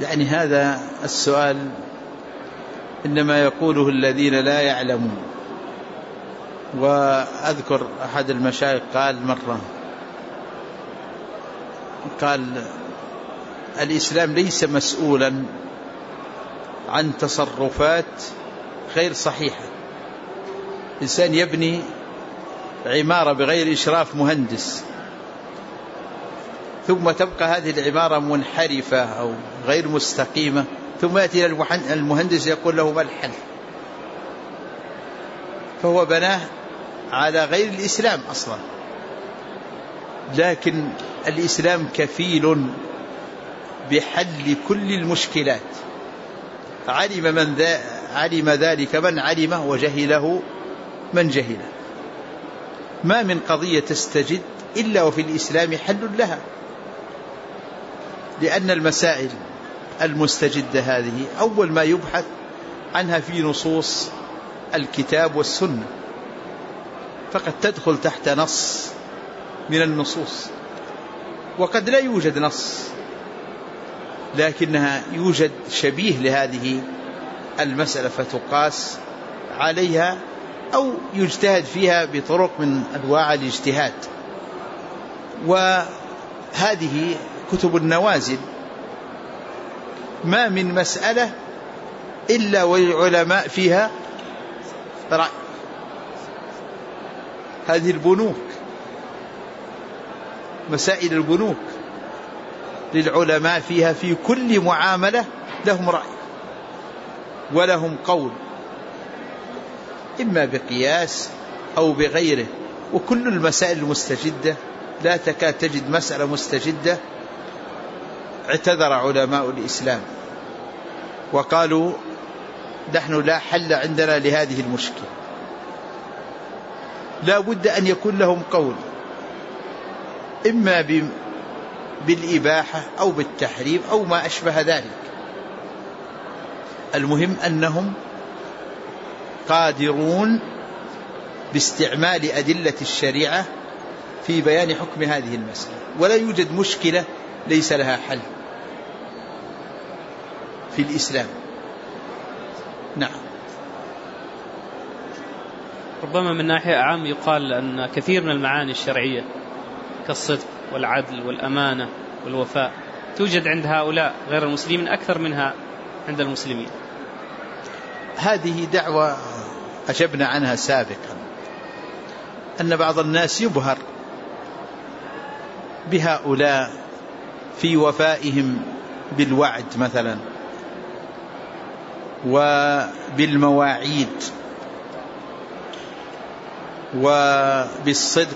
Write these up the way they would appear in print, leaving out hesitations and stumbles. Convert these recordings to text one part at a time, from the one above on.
يعني هذا السؤال إنما يقوله الذين لا يعلمون. وأذكر أحد المشايخ قال مرة، قال الإسلام ليس مسؤولا عن تصرفات غير صحيحة. إنسان يبني عمارة بغير إشراف مهندس ثم تبقى هذه العمارة منحرفة أو غير مستقيمة، ثم يأتي المهندس يقول له ما الحل؟ فهو بناه على غير الإسلام أصلا. لكن الإسلام كفيل بحل كل المشكلات، علم ذلك من علمه وجهله من جهله. ما من قضية تستجد إلا وفي الإسلام حل لها، لأن المسائل المستجدة هذه أول ما يبحث عنها في نصوص الكتاب والسنة، فقد تدخل تحت نص من النصوص، وقد لا يوجد نص لكنها يوجد شبيه لهذه المسألة فتقاس عليها أو يجتهد فيها بطرق من أنواع الاجتهاد. وهذه كتب النوازل، ما من مسألة إلا والعلماء فيها رأي. هذه البنوك، مسائل البنوك للعلماء فيها في كل معاملة لهم رأي ولهم قول، إما بقياس أو بغيره. وكل المسائل المستجدة لا تكاد تجد مسألة مستجدة اعتذر علماء الإسلام وقالوا نحن لا حل عندنا لهذه المشكلة. لا بد أن يكون لهم قول، إما بالإباحة أو بالتحريم أو ما أشبه ذلك. المهم أنهم قادرون باستعمال أدلة الشريعة في بيان حكم هذه المسألة، ولا يوجد مشكلة ليس لها حل في الإسلام. نعم. ربما من ناحية أعم يقال أن كثير من المعاني الشرعية كالصدق والعدل والأمانة والوفاء توجد عند هؤلاء غير المسلمين أكثر منها عند المسلمين. هذه دعوة أجبنا عنها سابقا، أن بعض الناس يبهر بهؤلاء في وفائهم بالوعد مثلا وبالمواعيد وبالصدق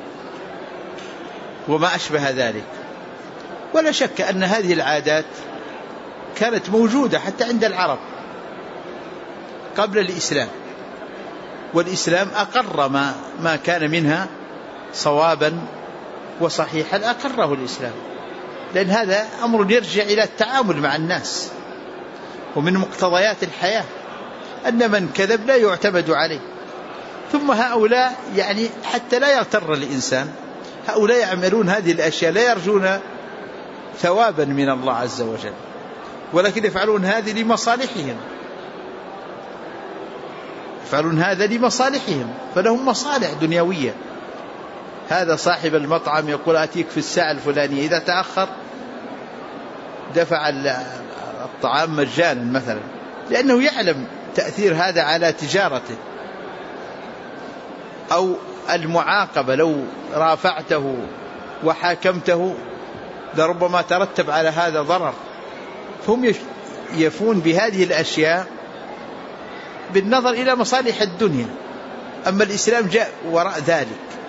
وما أشبه ذلك. ولا شك أن هذه العادات كانت موجودة حتى عند العرب قبل الإسلام، والإسلام أقر ما كان منها صوابا وصحيحا، أقره الإسلام، لأن هذا أمر يرجع إلى التعامل مع الناس، ومن مقتضيات الحياة أن من كذب لا يعتمد عليه. ثم هؤلاء يعني حتى لا يغتر الإنسان، هؤلاء يعملون هذه الأشياء لا يرجون ثوابا من الله عز وجل، ولكن يفعلون هذه لمصالحهم، يفعلون هذا لمصالحهم، فلهم مصالح دنيوية. هذا صاحب المطعم يقول أتيك في الساعة الفلانية، إذا تأخر دفع الطعام مجانا مثلا، لأنه يعلم تأثير هذا على تجارته. أو المعاقبة، لو رافعته وحاكمته لربما ترتب على هذا ضرر، فهم يفون بهذه الأشياء بالنظر إلى مصالح الدنيا. أما الإسلام جاء وراء ذلك،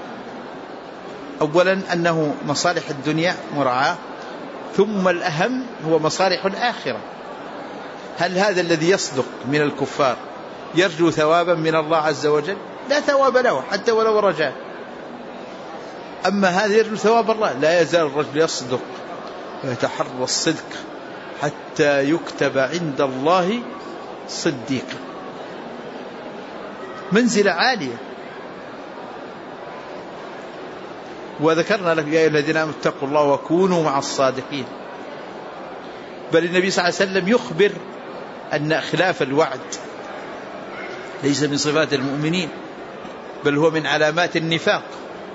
أولا أنه مصالح الدنيا مراعاة، ثم الأهم هو مصالح الآخرة. هل هذا الذي يصدق من الكفار يرجو ثوابا من الله عز وجل؟ لا ثواب له حتى ولو رجاء. أما هذا يرجو ثواب الله. لا يزال الرجل يصدق ويتحرى الصدق حتى يكتب عند الله صديقا، منزلة عالية. وذكرنا لك يا أيها الذين آمنوا اتقوا الله وكونوا مع الصادقين. بل النبي صلى الله عليه وسلم يخبر أن إخلاف الوعد ليس من صفات المؤمنين، بل هو من علامات النفاق.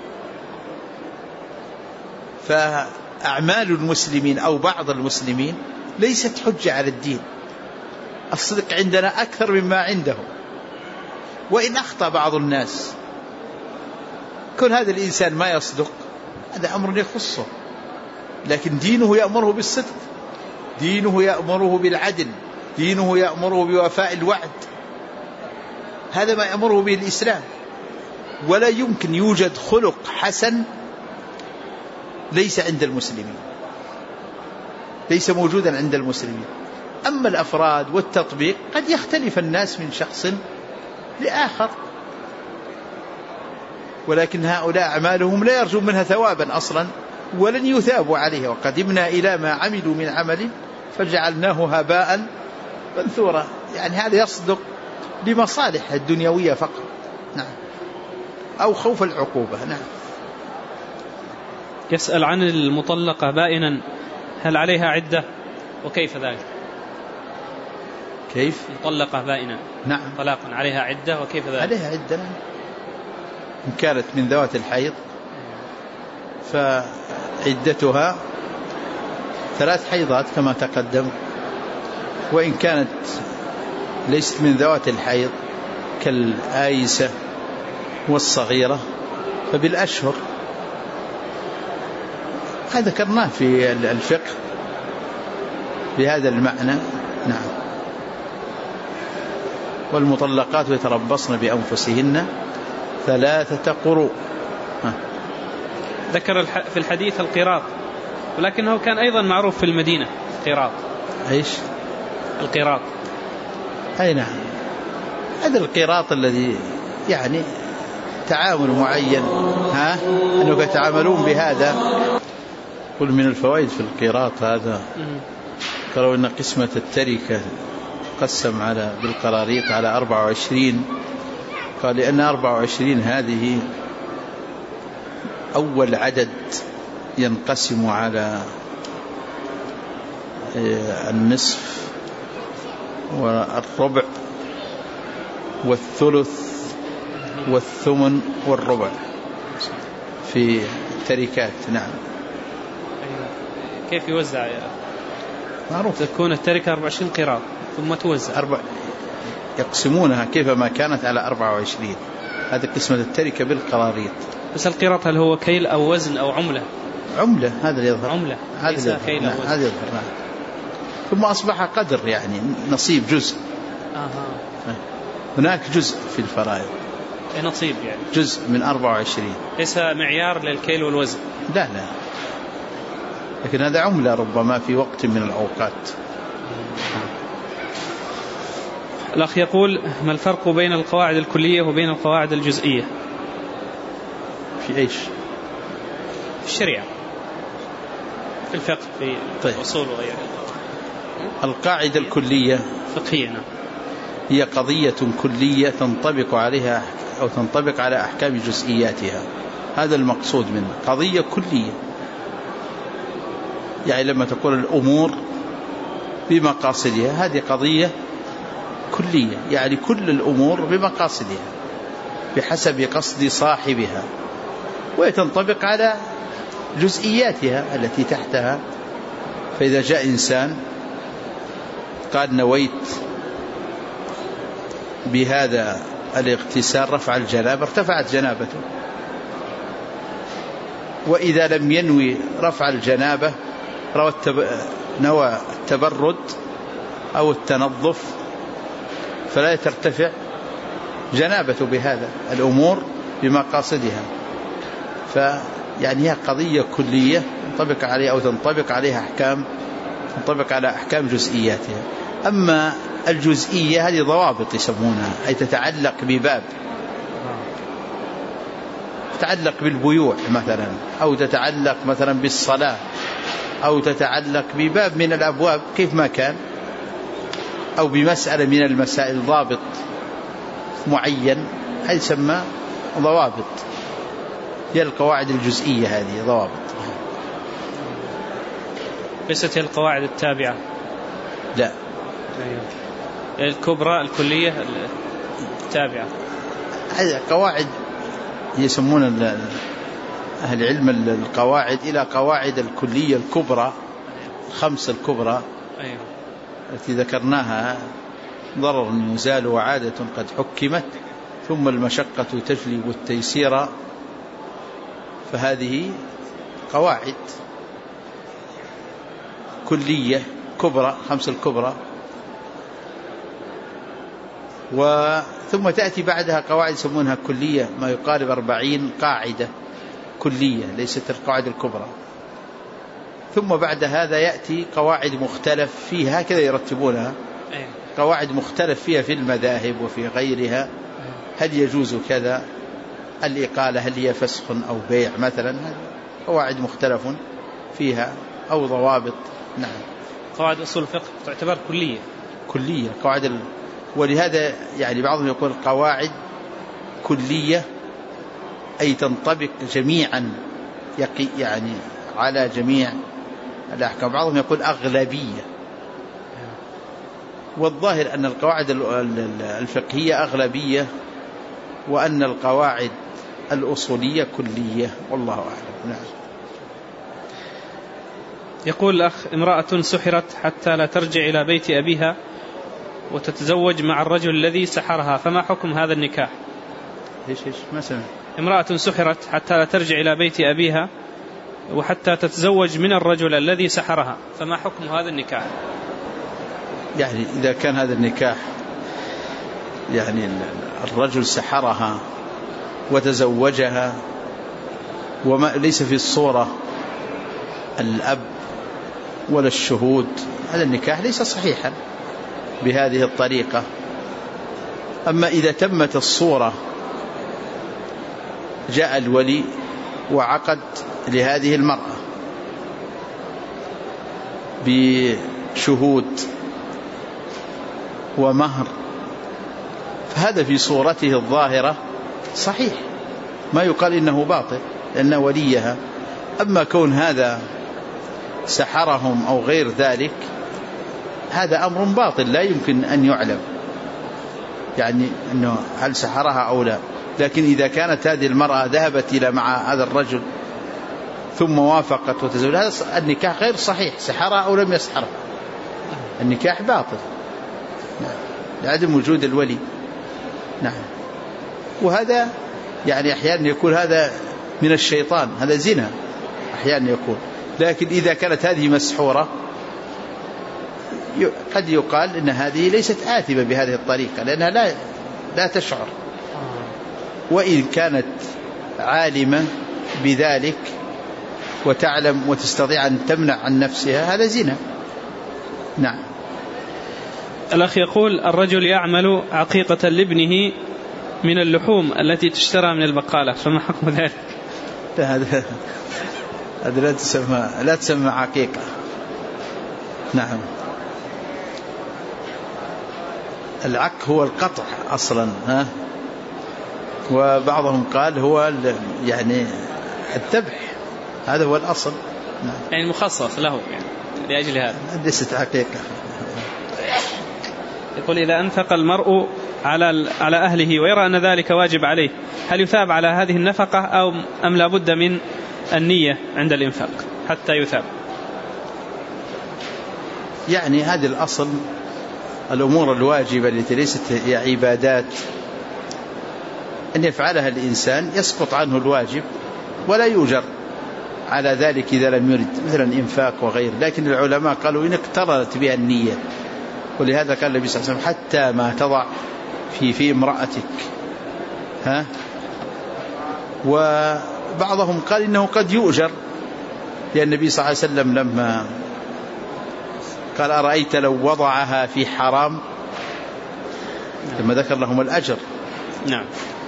فأعمال المسلمين أو بعض المسلمين ليست حجة على الدين. الصدق عندنا أكثر مما عندهم، وإن أخطأ بعض الناس كل هذا الإنسان ما يصدق هذا أمر يخصه، لكن دينه يأمره بالصدق، دينه يأمره بالعدل، دينه يأمره بوفاء الوعد. هذا ما يأمره به الإسلام. ولا يمكن يوجد خلق حسن ليس عند المسلمين، ليس موجودا عند المسلمين. أما الأفراد والتطبيق قد يختلف الناس من شخص لآخر، ولكن هؤلاء أعمالهم لا يرجون منها ثوابا أصلا ولن يثابوا عليها. وقدمنا إلى ما عملوا من عمل فجعلناه هباء منثورا. يعني هذا يصدق لمصالح الدنيوية فقط، نعم، أو خوف العقوبة. نعم. يسأل عن المطلقة بائنا، هل عليها عدة وكيف ذلك؟ كيف؟ مطلقة بائنا، نعم، طلاقا، عليها عدة وكيف ذلك؟ عليها عدة. إن كانت من ذوات الحيض فعدتها 3 حيضات كما تقدم، وإن كانت ليست من ذوات الحيض كالآيسة والصغيرة فبالأشهر. هذا ذكرناه في الفقه بهذا المعنى. نعم. والمطلقات يتربصن بأنفسهن 3 قروء. ذكر في الحديث القراط، ولكنه كان أيضا معروف في المدينة قراط. إيش القراط؟ أي نعم، هذا القراط الذي يعني تعامل معين، أنه يتعاملون بهذا. قل من الفوائد في القراط هذا قالوا إن قسمة التركة قسم بالقراريط على 24. قال لأن 24 هذه أول عدد ينقسم على النصف والربع والثلث والثمن والربع في التركات. نعم. كيف يوزع يا معروف؟ تكون التركة 24 قراط ثم توزع يقسمونها كيفما كانت على 24. هذا قسمة التركة بالقراريط. بس القراط هل هو كيل أو وزن أو عملة؟ عملة، هذا اللي يظهر. عملة، هذا كيل أو وزن. هذا يظهر. نعم. ثم أصبح قدر، يعني نصيب، جزء. هناك جزء في الفرائض، نصيب، يعني جزء من 24. ليس معيار للكيل والوزن. لا، لكن هذا عملة ربما في وقت من الأوقات. الأخ يقول: ما الفرق بين القواعد الكلية وبين القواعد الجزئية في إيش؟ في الشريعة، في الفقه، في الأصول وغيره. القاعدة الكلية فقهية هي قضية كلية تنطبق عليها أو تنطبق على أحكام جزئياتها. هذا المقصود منه، قضية كلية. يعني لما تقول الأمور بمقاصدها، هذه قضية كلية، يعني كل الأمور بمقاصدها بحسب قصد صاحبها، ويتنطبق على جزئياتها التي تحتها. فإذا جاء إنسان قال نويت بهذا الاغتسال رفع الجنابة، ارتفعت جنابته. وإذا لم ينوي رفع الجنابة نوى التبرد أو التنظف فلا ترتفع جنابته بهذا. الأمور بمقاصدها. فيعني هي قضية كلية تنطبق عليها أو تنطبق عليها أحكام، تنطبق على أحكام جزئياتها. أما الجزئية هذه ضوابط يسمونها، أي تتعلق بباب، تتعلق بالبيوع مثلا، أو تتعلق مثلا بالصلاة، أو تتعلق بباب من الأبواب كيف ما كان، أو بمسألة من المسائل، ضابط معين، هذه يسمى ضوابط. هي القواعد الجزئية، هذه ضوابط. ليست هي القواعد التابعة لا. الكبرى الكلية التابعة. هذه قواعد يسمون أهل علم القواعد إلى قواعد الكلية الكبرى، 5 الكبرى التي ذكرناها: ضرر يزال وعادة قد حكمت، ثم المشقة تجلب التيسير. فهذه قواعد كلية كبرى، 5 الكبرى، ثم تأتي بعدها قواعد يسمونها كلية، ما يقارب 40 قاعدة كلية ليست القواعد الكبرى. ثم بعد هذا يأتي قواعد مختلف فيها، هكذا يرتبونها، قواعد مختلف فيها في المذاهب وفي غيرها. هل يجوز كذا؟ الإقالة هل هي فسخ أو بيع مثلا؟ قواعد مختلف فيها أو ضوابط. نعم. قواعد أصول الفقه تعتبر كلية قواعد ولهذا يعني بعضهم يقول قواعد كلية أي تنطبق جميعا يعني على جميع الأحكام. بعضهم يقول أغلبية، والظاهر أن القواعد الفقهية أغلبية، وأن القواعد الأصولية كلية، والله أعلم. نعم. يقول الأخ: امرأة سحرت حتى لا ترجع إلى بيت أبيها وتتزوج مع الرجل الذي سحرها، فما حكم هذا النكاح؟ إيش ما سمع. امرأة سحرت حتى لا ترجع إلى بيت أبيها وحتى تتزوج من الرجل الذي سحرها، فما حكم هذا النكاح؟ يعني إذا كان هذا النكاح يعني الرجل سحرها وتزوجها وما ليس في الصورة الأب ولا الشهود، هذا النكاح ليس صحيحا بهذه الطريقة. أما إذا تمت الصورة، جاء الولي وعقد لهذه المرأة بشهود ومهر، فهذا في صورته الظاهرة صحيح، ما يقال إنه باطل لأنه وليها. أما كون هذا سحرهم أو غير ذلك، هذا أمر باطل لا يمكن أن يعلم يعني أنه هل سحرها أو لا. لكن إذا كانت هذه المرأة ذهبت إلى مع هذا الرجل ثم وافقت وتزوج، هذا النكاح غير صحيح، سحرها أو لم يسحرها، النكاح باطل لعدم وجود الولي. نعم. وهذا يعني أحيانا يكون هذا من الشيطان، هذا زنا أحيانا يكون. لكن إذا كانت هذه مسحورة قد يقال إن هذه ليست آثمة بهذه الطريقة لأنها لا تشعر، وإن كانت عالمة بذلك وتعلم وتستطيع أن تمنع عن نفسها، هذا زنا. نعم. الأخ يقول: الرجل يعمل عقيقة لابنه من اللحوم التي تشترى من البقالة، فما حكم ذلك؟ هذا لا تسمى عقيقة. نعم. العق هو القطع أصلا، وبعضهم قال هو يعني الذبح، هذا هو الأصل. نعم. يعني مخصص له يعني لأجل هذا، ليست عقيقة. يقول: إذا أنفق المرء على أهله ويرى أن ذلك واجب عليه، هل يثاب على هذه النفقة أم لا بد من النية عند الإنفاق حتى يثاب؟ يعني هذا الأصل، الأمور الواجبة التي ليست هي عبادات أن يفعلها الإنسان يسقط عنه الواجب ولا يؤجر على ذلك إذا لم يرد، مثلا إنفاق وغير. لكن العلماء قالوا إن اقترنت بها النية، ولهذا قال النبي صلى الله عليه وسلم: حتى ما تضع في امرأتك. وبعضهم قال إنه قد يؤجر، لأن النبي صلى الله عليه وسلم لما قال: أرأيت لو وضعها في حرام، لما ذكر لهم الأجر. نعم.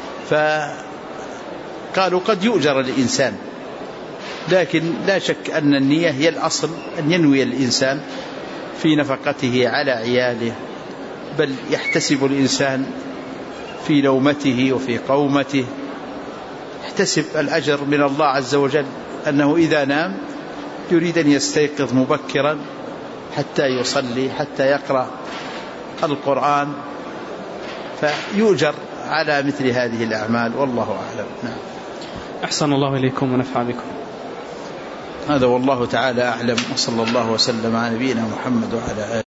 فقالوا قد يؤجر الإنسان، لكن لا شك أن النية هي الأصل، أن ينوي الإنسان في نفقته على عياله، بل يحتسب الإنسان في نومته وفي قومته، يحتسب الأجر من الله عز وجل، أنه إذا نام يريد أن يستيقظ مبكرا حتى يصلي، حتى يقرأ القرآن، فيؤجر على مثل هذه الأعمال، والله أعلم. نعم. أحسن الله إليكم ونفع بكم. هذا والله تعالى أعلم، وصلى الله وسلم على نبينا محمد وعلى آله.